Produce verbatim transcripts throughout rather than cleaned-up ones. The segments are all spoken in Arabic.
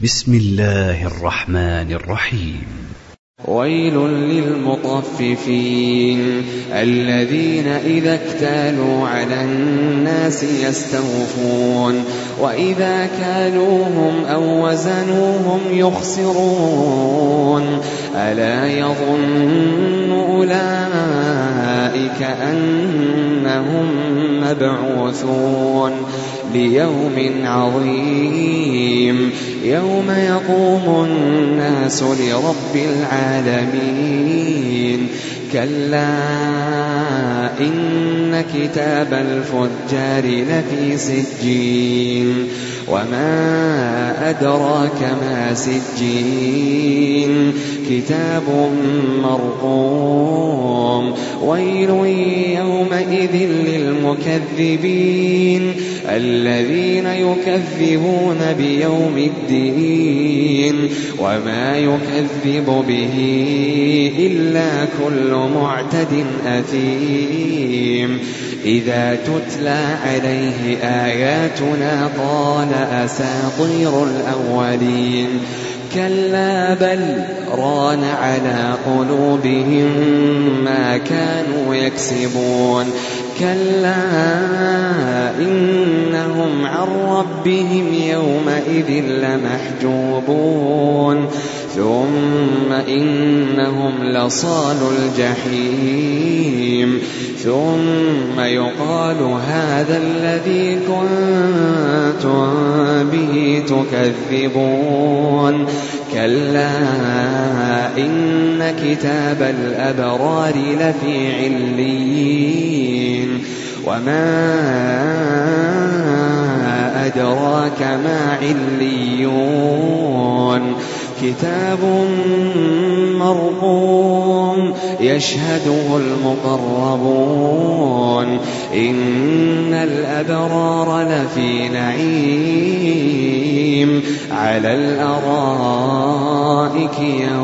بسم الله الرحمن الرحيم. ويل للمطففين الذين إذا اكتالوا على الناس يستوفون وإذا كالوهم أو وزنوهم يخسرون ألا يظن أولئك أنهم مبعوثون ليوم عظيم يوم يقوم الناس لرب العالمين كلا إن كتاب الفجار لفي سجين وما أدراك ما سجين كتاب مرقوم ويل يومئذ للمكذبين الذين يكذبون بيوم الدين وما يكذب به إلا كل معتد أثيم إذا تتلى عليه آياتنا قال أساطير الأولين كلا بل ران على قلوبهم ما كانوا يكسبون كلا إنهم عن ربهم يومئذ لمحجوبون ثم إنهم لصال الجحيم ثم يقال هذا الذي كنتم به تكذبون كلا إن كتاب الأبرار لفي عليين وما أدراك ما عليون كتاب مرقوم يشهده المقربون إن الأبرار لفي نعيم على الأرائك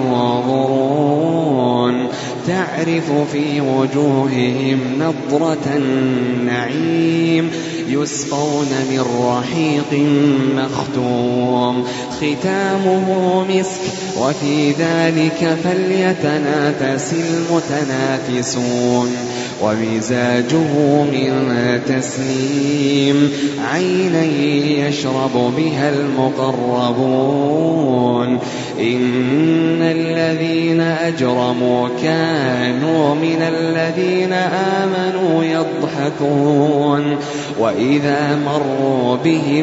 ينظرون تعرف في وجوههم نضرة النعيم يسقون من رحيق مختوم ختامه مسك وفي ذلك فليتنافس المتنافسون ومزاجه من تسنيم عينا يشرب بها المقربون إن الذين أجرموا كانوا من الذين آمنوا يضحكون وإذا مروا بهم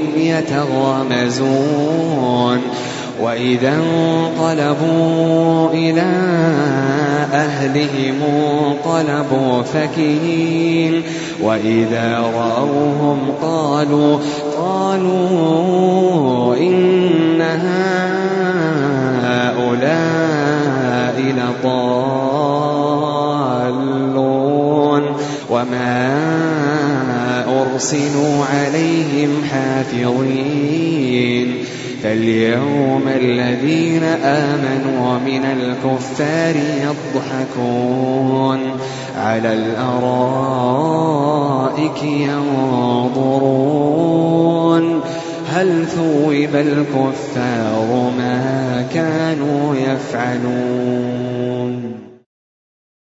يتغامزون وإذا انقلبوا إلى أهلهم انقلبوا فكهين وإذا رأوهم قالوا قالوا إن هؤلاء لضالون وما أرسلوا عليهم حافظين فاليوم الذين آمنوا من الكفار يضحكون على الأرائك ينظرون هل ثوب الكفار ما كانوا يفعلون.